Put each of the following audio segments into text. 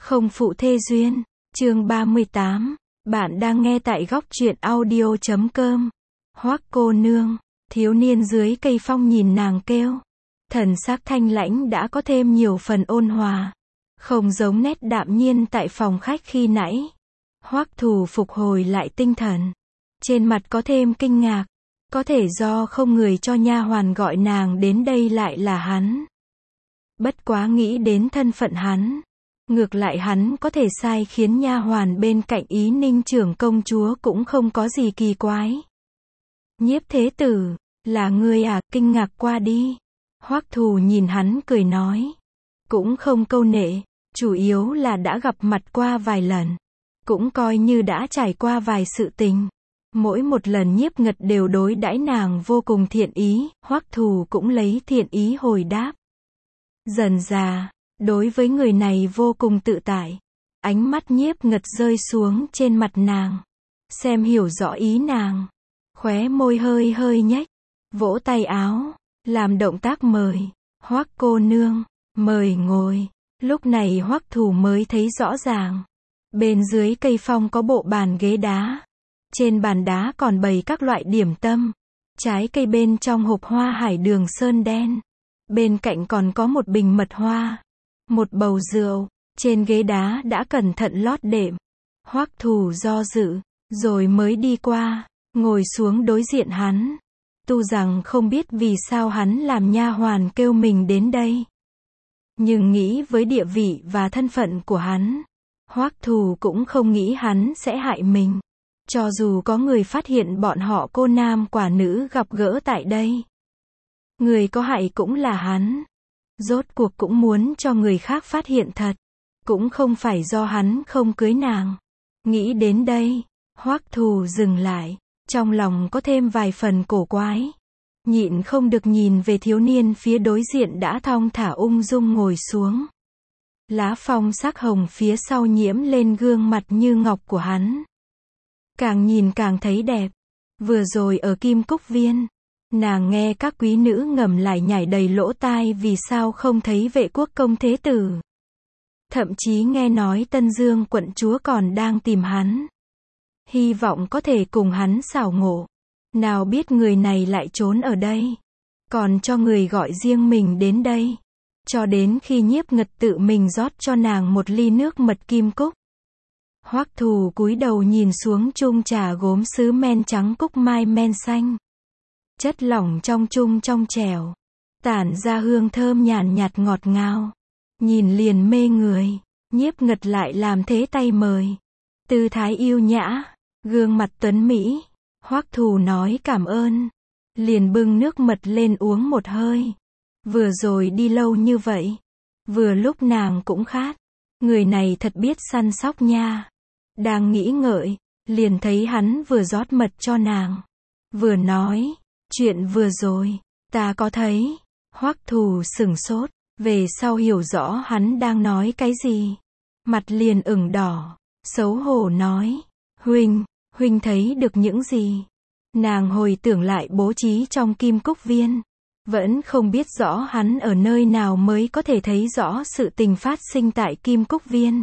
Không phụ thê duyên, chương 38. Bạn đang nghe tại góc truyện audio.com. Hoắc cô nương, thiếu niên dưới cây phong nhìn nàng kêu. Thần sắc thanh lãnh đã có thêm nhiều phần ôn hòa. Không giống nét đạm nhiên tại phòng khách khi nãy. Hoắc Thù phục hồi lại tinh thần. Trên mặt có thêm kinh ngạc. Có thể do không người cho nha hoàn gọi nàng đến đây lại là hắn. Bất quá nghĩ đến thân phận hắn. Ngược lại hắn có thể sai khiến nha hoàn bên cạnh Ý Ninh trưởng công chúa cũng không có gì kỳ quái. Nhiếp thế tử, là ngươi à, kinh ngạc qua đi. Hoắc Thù nhìn hắn cười nói. Cũng không câu nệ, chủ yếu là đã gặp mặt qua vài lần. Cũng coi như đã trải qua vài sự tình. Mỗi một lần Nhiếp Ngật đều đối đãi nàng vô cùng thiện ý, Hoắc Thù cũng lấy thiện ý hồi đáp. Dần dà, đối với người này vô cùng tự tại. Ánh mắt Nhiếp Ngật rơi xuống trên mặt nàng. Xem hiểu rõ ý nàng. Khóe môi hơi hơi nhếch. Vỗ tay áo. Làm động tác mời. Hoắc cô nương, mời ngồi. Lúc này Hoắc Thù mới thấy rõ ràng. Bên dưới cây phong có bộ bàn ghế đá. Trên bàn đá còn bày các loại điểm tâm. Trái cây bên trong hộp hoa hải đường sơn đen. Bên cạnh còn có một bình mật hoa. Một bầu rượu. Trên ghế đá đã cẩn thận lót đệm. Hoắc Thù do dự. Rồi mới đi qua. Ngồi xuống đối diện hắn. Tu rằng không biết vì sao hắn làm nha hoàn kêu mình đến đây. Nhưng nghĩ với địa vị và thân phận của hắn. Hoắc Thù cũng không nghĩ hắn sẽ hại mình. Cho dù có người phát hiện bọn họ cô nam quả nữ gặp gỡ tại đây. Người có hại cũng là hắn. Rốt cuộc cũng muốn cho người khác phát hiện thật. Cũng không phải do hắn không cưới nàng. Nghĩ đến đây, Hoắc Thù dừng lại. Trong lòng có thêm vài phần cổ quái. Nhịn không được nhìn về thiếu niên phía đối diện đã thong thả ung dung ngồi xuống. Lá phong sắc hồng phía sau nhiễm lên gương mặt như ngọc của hắn. Càng nhìn càng thấy đẹp. Vừa rồi ở Kim Cúc Viên, nàng nghe các quý nữ ngầm lại nhảy đầy lỗ tai vì sao không thấy Vệ Quốc công thế tử. Thậm chí nghe nói Tân Dương quận chúa còn đang tìm hắn. Hy vọng có thể cùng hắn xảo ngộ. Nào biết người này lại trốn ở đây. Còn cho người gọi riêng mình đến đây. Cho đến khi Nhiếp Ngật tự mình rót cho nàng một ly nước mật kim cúc. Hoắc Thù cúi đầu nhìn xuống chung trà gốm sứ men trắng cúc mai men xanh. Chất lỏng trong chung trong trẻo. Tản ra hương thơm nhàn nhạt ngọt ngào. Nhìn liền mê người. Nhiếp Ngật lại làm thế tay mời. Tư thái yêu nhã. Gương mặt tuấn mỹ. Hoắc Thù nói cảm ơn. Liền bưng nước mật lên uống một hơi. Vừa rồi đi lâu như vậy. Vừa lúc nàng cũng khát. Người này thật biết săn sóc nha. Đang nghĩ ngợi. Liền thấy hắn vừa rót mật cho nàng. Vừa nói. Chuyện vừa rồi. Ta có thấy. Hoắc Thù sửng sốt. Về sau hiểu rõ hắn đang nói cái gì. Mặt liền ửng đỏ. Xấu hổ nói. Huynh thấy được những gì? Nàng hồi tưởng lại bố trí trong Kim Cúc Viên. Vẫn không biết rõ hắn ở nơi nào mới có thể thấy rõ sự tình phát sinh tại Kim Cúc Viên.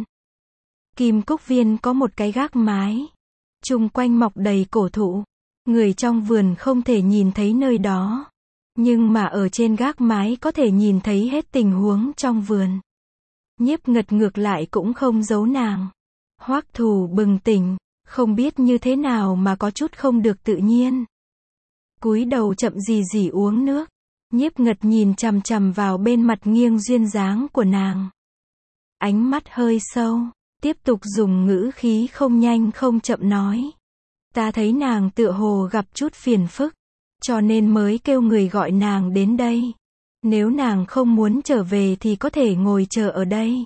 Kim Cúc Viên có một cái gác mái. Chung quanh mọc đầy cổ thụ. Người trong vườn không thể nhìn thấy nơi đó. Nhưng mà ở trên gác mái có thể nhìn thấy hết tình huống trong vườn. Nhiếp Ngật ngược lại cũng không giấu nàng. Hoắc Thù bừng tỉnh. Không biết như thế nào mà có chút không được tự nhiên. Cúi đầu chậm gì uống nước. Nhiếp Ngật nhìn chằm chằm vào bên mặt nghiêng duyên dáng của nàng. Ánh mắt hơi sâu. Tiếp tục dùng ngữ khí không nhanh không chậm nói. Ta thấy nàng tựa hồ gặp chút phiền phức. Cho nên mới kêu người gọi nàng đến đây. Nếu nàng không muốn trở về thì có thể ngồi chờ ở đây.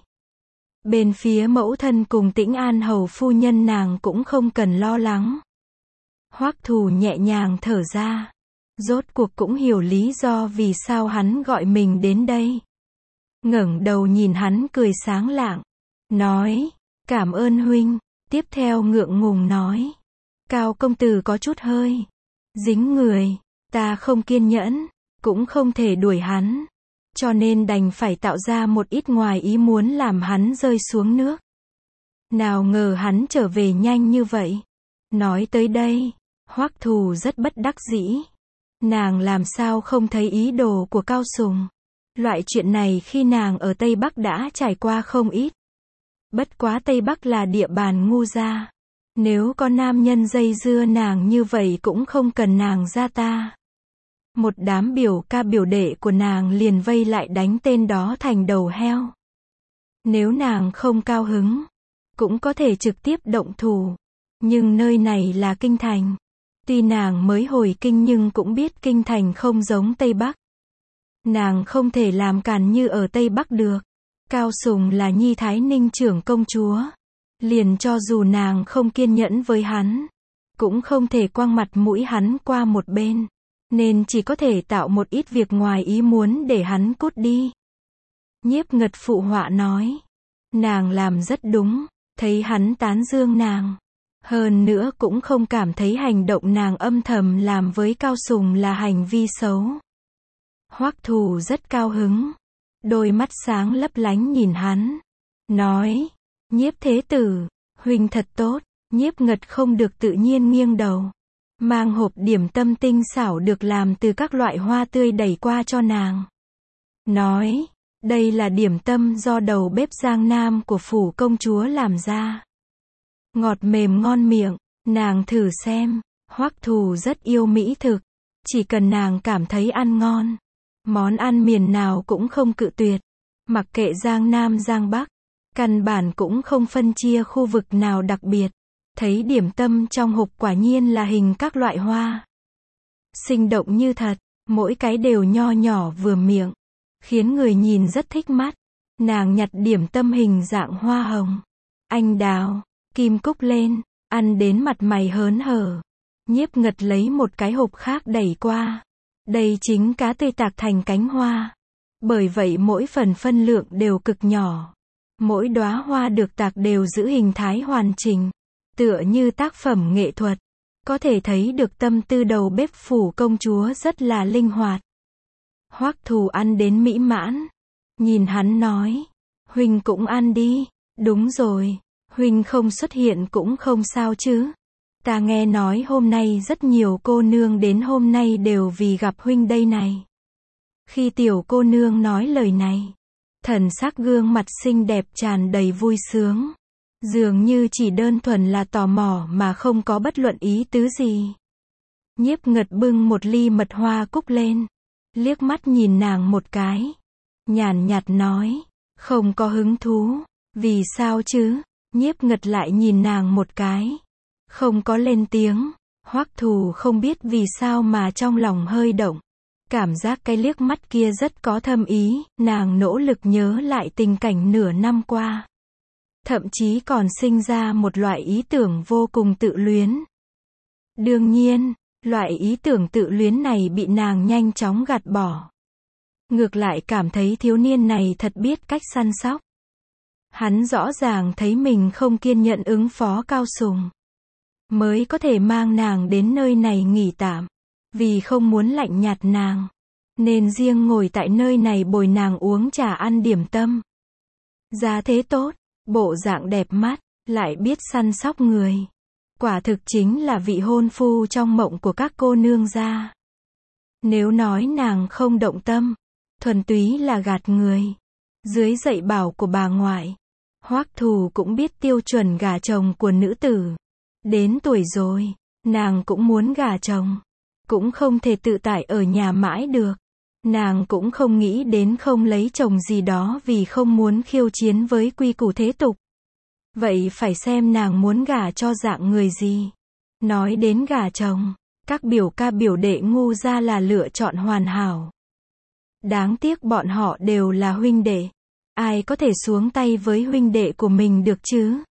Bên phía mẫu thân cùng Tĩnh An hầu phu nhân nàng cũng không cần lo lắng. Hoắc Thù nhẹ nhàng thở ra. Rốt cuộc cũng hiểu lý do vì sao hắn gọi mình đến đây. Ngẩng đầu nhìn hắn cười sáng lạng. Nói. Cảm ơn huynh. Tiếp theo ngượng ngùng nói. Cao công tử có chút hơi dính người. Ta không kiên nhẫn. Cũng không thể đuổi hắn. Cho nên đành phải tạo ra một ít ngoài ý muốn làm hắn rơi xuống nước. Nào ngờ hắn trở về nhanh như vậy. Nói tới đây, Hoắc Thù rất bất đắc dĩ. Nàng làm sao không thấy ý đồ của Cao Sùng. Loại chuyện này khi nàng ở Tây Bắc đã trải qua không ít. Bất quá Tây Bắc là địa bàn ngu gia. Nếu có nam nhân dây dưa nàng như vậy cũng không cần nàng ra ta. Một đám biểu ca biểu đệ của nàng liền vây lại đánh tên đó thành đầu heo. Nếu nàng không cao hứng, cũng có thể trực tiếp động thủ. Nhưng nơi này là kinh thành. Tuy nàng mới hồi kinh nhưng cũng biết kinh thành không giống Tây Bắc. Nàng không thể làm càn như ở Tây Bắc được. Cao Sùng là nhi Thái Ninh trưởng công chúa. Liền cho dù nàng không kiên nhẫn với hắn, cũng không thể quăng mặt mũi hắn qua một bên. Nên chỉ có thể tạo một ít việc ngoài ý muốn để hắn cút đi. Nhiếp Ngật phụ họa nói. Nàng làm rất đúng, thấy hắn tán dương nàng. Hơn nữa cũng không cảm thấy hành động nàng âm thầm làm với Cao Sùng là hành vi xấu. Hoắc Thù rất cao hứng. Đôi mắt sáng lấp lánh nhìn hắn. Nói, Nhiếp thế tử, huynh thật tốt. Nhiếp Ngật không được tự nhiên nghiêng đầu. Mang hộp điểm tâm tinh xảo được làm từ các loại hoa tươi đẩy qua cho nàng. Nói, đây là điểm tâm do đầu bếp Giang Nam của phủ công chúa làm ra. Ngọt mềm ngon miệng, nàng thử xem. Hoắc Thù rất yêu mỹ thực. Chỉ cần nàng cảm thấy ăn ngon. Món ăn miền nào cũng không cự tuyệt. Mặc kệ Giang Nam Giang Bắc. Căn bản cũng không phân chia khu vực nào đặc biệt. Thấy điểm tâm trong hộp quả nhiên là hình các loại hoa. Sinh động như thật, mỗi cái đều nho nhỏ vừa miệng. Khiến người nhìn rất thích mắt. Nàng nhặt điểm tâm hình dạng hoa hồng, anh đào, kim cúc lên, ăn đến mặt mày hớn hở. Nhiếp Ngật lấy một cái hộp khác đẩy qua. Đây chính cá tươi tạc thành cánh hoa. Bởi vậy mỗi phần phân lượng đều cực nhỏ. Mỗi đóa hoa được tạc đều giữ hình thái hoàn chỉnh. Tựa như tác phẩm nghệ thuật. Có thể thấy được tâm tư đầu bếp phủ công chúa rất là linh hoạt. Hoắc Thù ăn đến mỹ mãn. Nhìn hắn nói. Huynh cũng ăn đi. Đúng rồi. Huynh không xuất hiện cũng không sao chứ. Ta nghe nói hôm nay rất nhiều cô nương đến hôm nay đều vì gặp huynh đây này. Khi tiểu cô nương nói lời này, thần sắc gương mặt xinh đẹp tràn đầy vui sướng. Dường như chỉ đơn thuần là tò mò mà không có bất luận ý tứ gì. Nhiếp Ngật bưng một ly mật hoa cúc lên. Liếc mắt nhìn nàng một cái. Nhàn nhạt nói. Không có hứng thú. Vì sao chứ? Nhiếp Ngật lại nhìn nàng một cái. Không có lên tiếng. Hoắc Thù không biết vì sao mà trong lòng hơi động. Cảm giác cái liếc mắt kia rất có thâm ý. Nàng nỗ lực nhớ lại tình cảnh nửa năm qua. Thậm chí còn sinh ra một loại ý tưởng vô cùng tự luyến. Đương nhiên, loại ý tưởng tự luyến này bị nàng nhanh chóng gạt bỏ. Ngược lại cảm thấy thiếu niên này thật biết cách săn sóc. Hắn rõ ràng thấy mình không kiên nhẫn ứng phó Cao Sùng. Mới có thể mang nàng đến nơi này nghỉ tạm. Vì không muốn lạnh nhạt nàng. Nên riêng ngồi tại nơi này bồi nàng uống trà ăn điểm tâm. Giá thế tốt. Bộ dạng đẹp mắt, lại biết săn sóc người. Quả thực chính là vị hôn phu trong mộng của các cô nương gia. Nếu nói nàng không động tâm, thuần túy là gạt người. Dưới dạy bảo của bà ngoại, Hoắc Thù cũng biết tiêu chuẩn gả chồng của nữ tử. Đến tuổi rồi, nàng cũng muốn gả chồng. Cũng không thể tự tại ở nhà mãi được. Nàng cũng không nghĩ đến không lấy chồng gì đó vì không muốn khiêu chiến với quy củ thế tục. Vậy phải xem nàng muốn gả cho dạng người gì. Nói đến gả chồng, các biểu ca biểu đệ ngu gia là lựa chọn hoàn hảo. Đáng tiếc bọn họ đều là huynh đệ. Ai có thể xuống tay với huynh đệ của mình được chứ?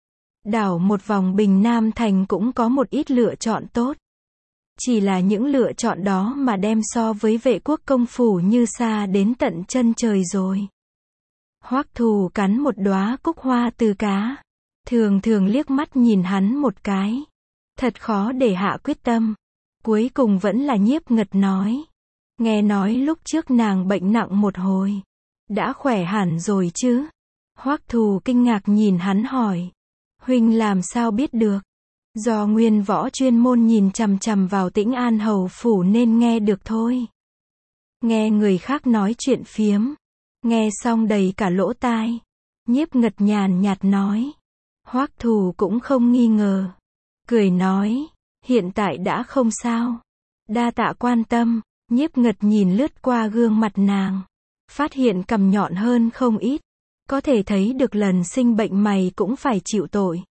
Đảo một vòng Bình Nam Thành cũng có một ít lựa chọn tốt. Chỉ là những lựa chọn đó mà đem so với Vệ Quốc công phủ như xa đến tận chân trời rồi. Hoắc Thù cắn một đóa cúc hoa từ cá. Thường thường liếc mắt nhìn hắn một cái. Thật khó để hạ quyết tâm. Cuối cùng vẫn là Nhiếp Ngật nói. Nghe nói lúc trước nàng bệnh nặng một hồi. Đã khỏe hẳn rồi chứ? Hoắc Thù kinh ngạc nhìn hắn hỏi. Huynh làm sao biết được? Do Nguyên Võ chuyên môn nhìn chằm chằm vào Tĩnh An hầu phủ nên nghe được thôi. Nghe người khác nói chuyện phiếm. Nghe xong đầy cả lỗ tai. Nhiếp Ngật nhàn nhạt nói. Hoắc Thù cũng không nghi ngờ. Cười nói, hiện tại đã không sao. Đa tạ quan tâm. Nhiếp Ngật nhìn lướt qua gương mặt nàng. Phát hiện cằm nhọn hơn không ít. Có thể thấy được lần sinh bệnh mày cũng phải chịu tội.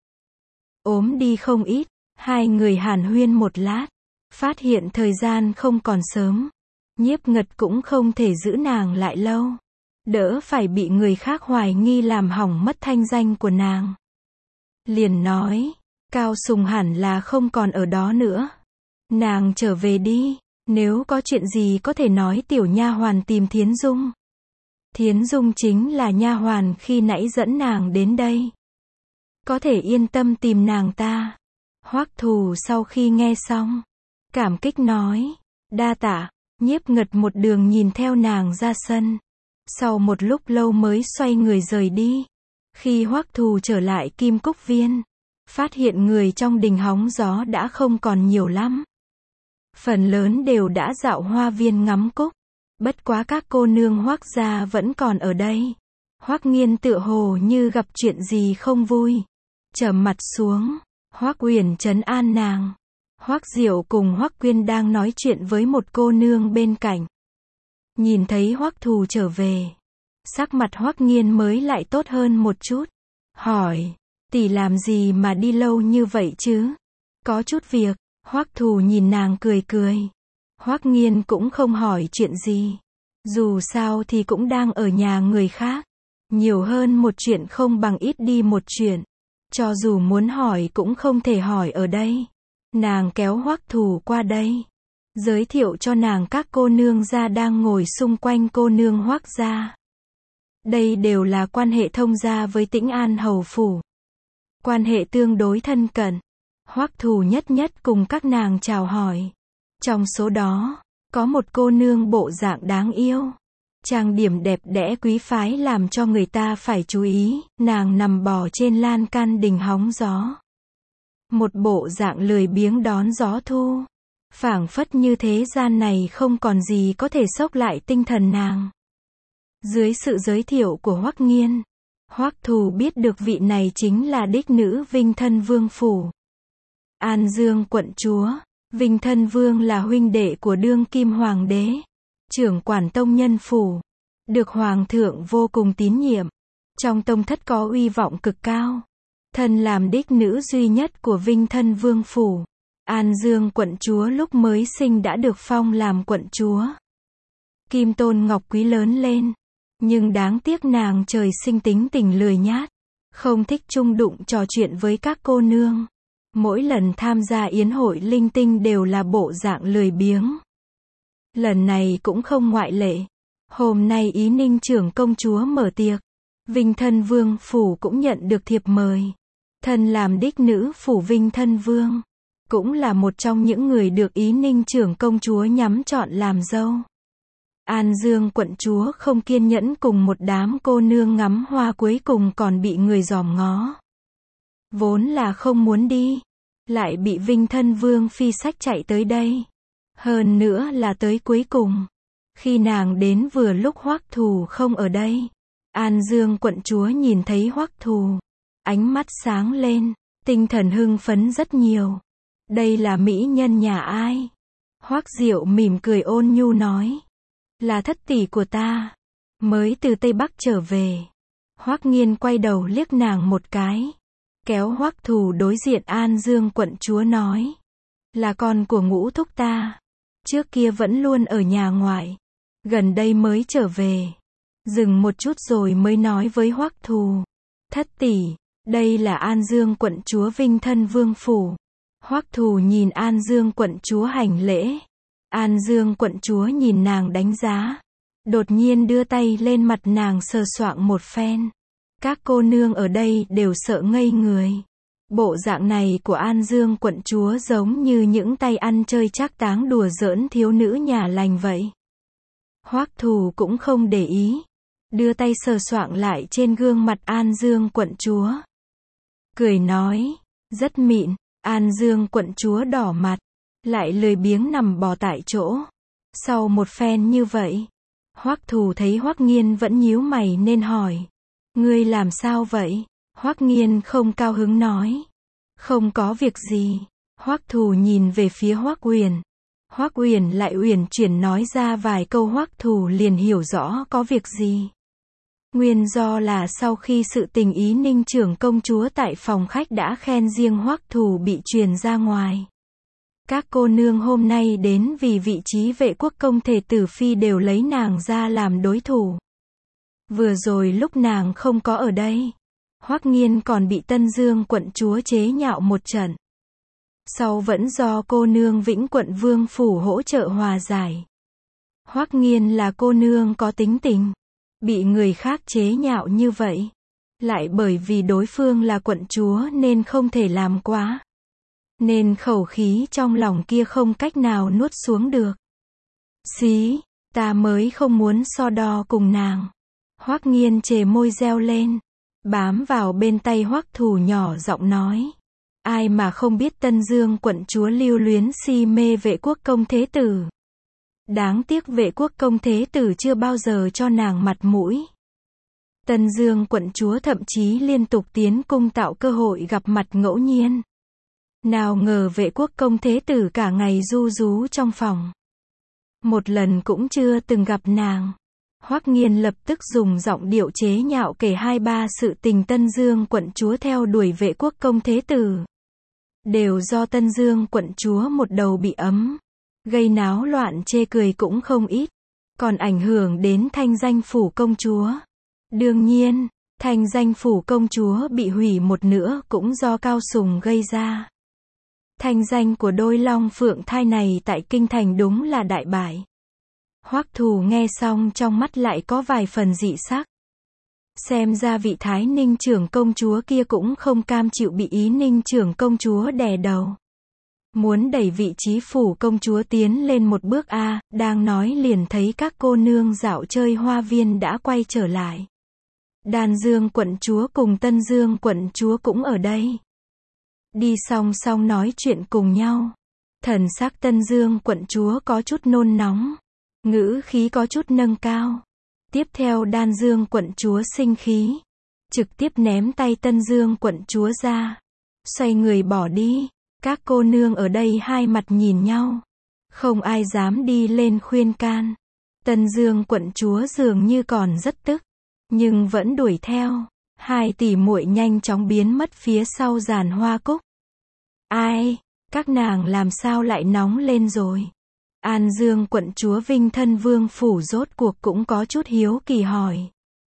Ốm đi không ít. Hai người hàn huyên một lát. Phát hiện thời gian không còn sớm. Nhiếp Ngật cũng không thể giữ nàng lại lâu. Đỡ phải bị người khác hoài nghi làm hỏng mất thanh danh của nàng. Liền nói, Cao Sùng hẳn là không còn ở đó nữa. Nàng trở về đi, nếu có chuyện gì có thể nói tiểu nha hoàn tìm Thiến Dung. Thiến Dung chính là nha hoàn khi nãy dẫn nàng đến đây. Có thể yên tâm tìm nàng ta. Hoắc Thù sau khi nghe xong, cảm kích nói, đa tạ. Nhiếp Ngật một đường nhìn theo nàng ra sân. Sau một lúc lâu mới xoay người rời đi. Khi Hoắc Thù trở lại Kim Cúc Viên, phát hiện người trong đình hóng gió đã không còn nhiều lắm. Phần lớn đều đã dạo hoa viên ngắm cúc. Bất quá các cô nương Hoắc gia vẫn còn ở đây. Hoắc Nghiên tựa hồ như gặp chuyện gì không vui. Trầm mặt xuống. Hoắc Uyển trấn an nàng. Hoắc Diệu cùng Hoắc Quyên đang nói chuyện với một cô nương bên cạnh. Nhìn thấy Hoắc Thù trở về, sắc mặt Hoắc Nghiên mới lại tốt hơn một chút. Hỏi, tỷ làm gì mà đi lâu như vậy chứ? Có chút việc. Hoắc Thù nhìn nàng cười cười. Hoắc Nghiên cũng không hỏi chuyện gì. Dù sao thì cũng đang ở nhà người khác. Nhiều hơn một chuyện không bằng ít đi một chuyện. Cho dù muốn hỏi cũng không thể hỏi ở đây. Nàng kéo Hoắc Thù qua đây. Giới thiệu cho nàng các cô nương gia đang ngồi xung quanh cô nương Hoắc gia. Đây đều là quan hệ thông gia với Tĩnh An hầu phủ. Quan hệ tương đối thân cận. Hoắc Thù nhất nhất cùng các nàng chào hỏi. Trong số đó, có một cô nương bộ dạng đáng yêu. Trang điểm đẹp đẽ quý phái làm cho người ta phải chú ý. Nàng nằm bò trên lan can đình hóng gió. Một bộ dạng lười biếng đón gió thu. Phảng phất như thế gian này không còn gì có thể xốc lại tinh thần nàng. Dưới sự giới thiệu của Hoắc Nghiên, Hoắc Thù biết được vị này chính là đích nữ Vinh Thân Vương phủ. An Dương quận chúa. Vinh Thân Vương là huynh đệ của đương kim hoàng đế, trưởng quản tông nhân phủ, được hoàng thượng vô cùng tín nhiệm. Trong tông thất có uy vọng cực cao. Thân làm đích nữ duy nhất của Vinh Thân Vương phủ. An Dương quận chúa lúc mới sinh đã được phong làm quận chúa. Kim tôn ngọc quý lớn lên. Nhưng đáng tiếc nàng trời sinh tính tình lười nhát. Không thích chung đụng trò chuyện với các cô nương. Mỗi lần tham gia yến hội linh tinh đều là bộ dạng lười biếng. Lần này cũng không ngoại lệ. Hôm nay Ý Ninh trưởng công chúa mở tiệc. Vinh Thân Vương phủ cũng nhận được thiệp mời. Thân làm đích nữ phủ Vinh Thân Vương. Cũng là một trong những người được Ý Ninh trưởng công chúa nhắm chọn làm dâu. An Dương quận chúa không kiên nhẫn cùng một đám cô nương ngắm hoa cuối cùng còn bị người dòm ngó. Vốn là không muốn đi. Lại bị Vinh Thân Vương phi sách chạy tới đây. Hơn nữa là tới cuối cùng. Khi nàng đến vừa lúc Hoắc Thù không ở đây. An Dương quận chúa nhìn thấy Hoắc Thù. Ánh mắt sáng lên. Tinh thần hưng phấn rất nhiều. Đây là mỹ nhân nhà ai? Hoắc Diệu mỉm cười ôn nhu nói. Là thất tỷ của ta. Mới từ Tây Bắc trở về. Hoắc Nghiên quay đầu liếc nàng một cái. Kéo Hoắc Thù đối diện An Dương quận chúa nói. Là con của Ngũ thúc ta. Trước kia vẫn luôn ở nhà ngoại. Gần đây mới trở về. Dừng một chút rồi mới nói với Hoắc Thù. Thất tỷ, đây là An Dương quận chúa Vinh Thân Vương phủ. Hoắc Thù nhìn An Dương quận chúa hành lễ. An Dương quận chúa nhìn nàng đánh giá. Đột nhiên đưa tay lên mặt nàng sờ soạng một phen. Các cô nương ở đây đều sợ ngây người. Bộ dạng này của An Dương quận chúa giống như những tay ăn chơi trác táng đùa giỡn thiếu nữ nhà lành vậy. Hoắc Thù cũng không để ý. Đưa tay sờ soạng lại trên gương mặt An Dương quận chúa. cười nói, rất mịn. An Dương quận chúa đỏ mặt, lại lười biếng nằm bò tại chỗ. Sau một phen như vậy, Hoắc Thù thấy Hoắc Nghiên vẫn nhíu mày nên hỏi, ngươi làm sao vậy? Hoắc Nghiên không cao hứng nói, không có việc gì. Hoắc Thù nhìn về phía Hoắc Uyển. Hoắc Uyển lại uyển chuyển nói ra vài câu, Hoắc Thù liền hiểu rõ có việc gì. Nguyên do là sau khi sự tình Ý Ninh trưởng công chúa tại phòng khách đã khen riêng Hoắc Thù bị truyền ra ngoài. Các cô nương hôm nay đến vì vị trí vệ quốc công thể tử phi đều lấy nàng ra làm đối thủ. Vừa rồi lúc nàng không có ở đây, Hoắc Nghiên còn bị Tân Dương quận chúa chế nhạo một trận. Sau vẫn do cô nương Vĩnh quận vương phủ hỗ trợ hòa giải. Hoắc Nghiên là cô nương có tính tình, bị người khác chế nhạo như vậy, lại bởi vì đối phương là quận chúa nên không thể làm quá. Nên khẩu khí trong lòng kia không cách nào nuốt xuống được. Xí, ta mới không muốn so đo cùng nàng. Hoắc Nghiên chề môi reo lên, bám vào bên tay Hoắc Thù nhỏ giọng nói. Ai mà không biết Tân Dương quận chúa lưu luyến si mê vệ quốc công thế tử. Đáng tiếc vệ quốc công thế tử chưa bao giờ cho nàng mặt mũi. Tân Dương quận chúa thậm chí liên tục tiến cung tạo cơ hội gặp mặt ngẫu nhiên. Nào ngờ vệ quốc công thế tử cả ngày ru rú trong phòng. Một lần cũng chưa từng gặp nàng. Hoắc Nghiên lập tức dùng giọng điệu chế nhạo kể 2-3 sự tình Tân Dương quận chúa theo đuổi vệ quốc công thế tử. Đều do Tân Dương quận chúa một đầu bị ấm, gây náo loạn chê cười cũng không ít, còn ảnh hưởng đến thanh danh phủ công chúa. Đương nhiên, thanh danh phủ công chúa bị hủy một nửa cũng do Cao Sùng gây ra. Thanh danh của đôi long phượng thai này tại kinh thành đúng là đại bại. Hoắc Thù nghe xong trong mắt lại có vài phần dị sắc. Xem ra vị Thái Ninh trưởng công chúa kia cũng không cam chịu bị Ý Ninh trưởng công chúa đè đầu. Muốn đẩy vị trí phủ công chúa tiến lên một bước a, đang nói liền thấy các cô nương dạo chơi hoa viên đã quay trở lại. Đan Dương quận chúa cùng Tân Dương quận chúa cũng ở đây. Đi song song nói chuyện cùng nhau. Thần sắc Tân Dương quận chúa có chút nôn nóng, ngữ khí có chút nâng cao. Tiếp theo Đan Dương quận chúa sinh khí, trực tiếp ném tay Tân Dương quận chúa ra, xoay người bỏ đi. Các cô nương ở đây hai mặt nhìn nhau, không ai dám đi lên khuyên can. Tân Dương quận chúa dường như còn rất tức, nhưng vẫn đuổi theo. Hai tỷ muội nhanh chóng biến mất phía sau giàn hoa cúc. Ai, các nàng làm sao lại nóng lên rồi? An Dương quận chúa Vinh thân vương phủ rốt cuộc cũng có chút hiếu kỳ hỏi.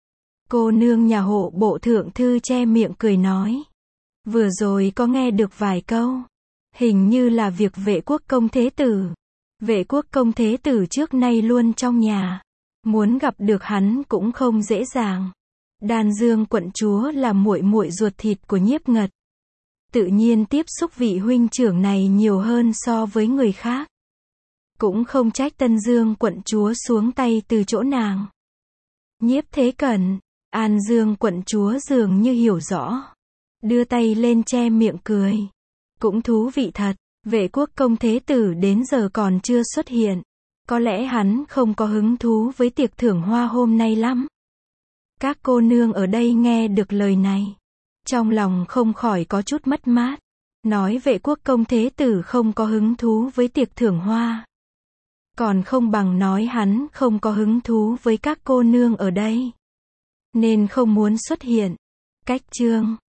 Cô nương nhà hộ bộ thượng thư che miệng cười nói. Vừa rồi có nghe được vài câu. Hình như là việc vệ quốc công thế tử. Vệ quốc công thế tử trước nay luôn trong nhà. Muốn gặp được hắn cũng không dễ dàng. Đan Dương quận chúa là muội muội ruột thịt của Nhiếp Ngật. Tự nhiên tiếp xúc vị huynh trưởng này nhiều hơn so với người khác. Cũng không trách Tân Dương quận chúa xuống tay từ chỗ nàng. Nhiếp Thế Cẩn, An Dương quận chúa dường như hiểu rõ. Đưa tay lên che miệng cười. Cũng thú vị thật, vệ quốc công thế tử đến giờ còn chưa xuất hiện. Có lẽ hắn không có hứng thú với tiệc thưởng hoa hôm nay lắm. Các cô nương ở đây nghe được lời này, trong lòng không khỏi có chút mất mát. Nói vệ quốc công thế tử không có hứng thú với tiệc thưởng hoa. Còn không bằng nói hắn không có hứng thú với các cô nương ở đây, nên không muốn xuất hiện. Cách chương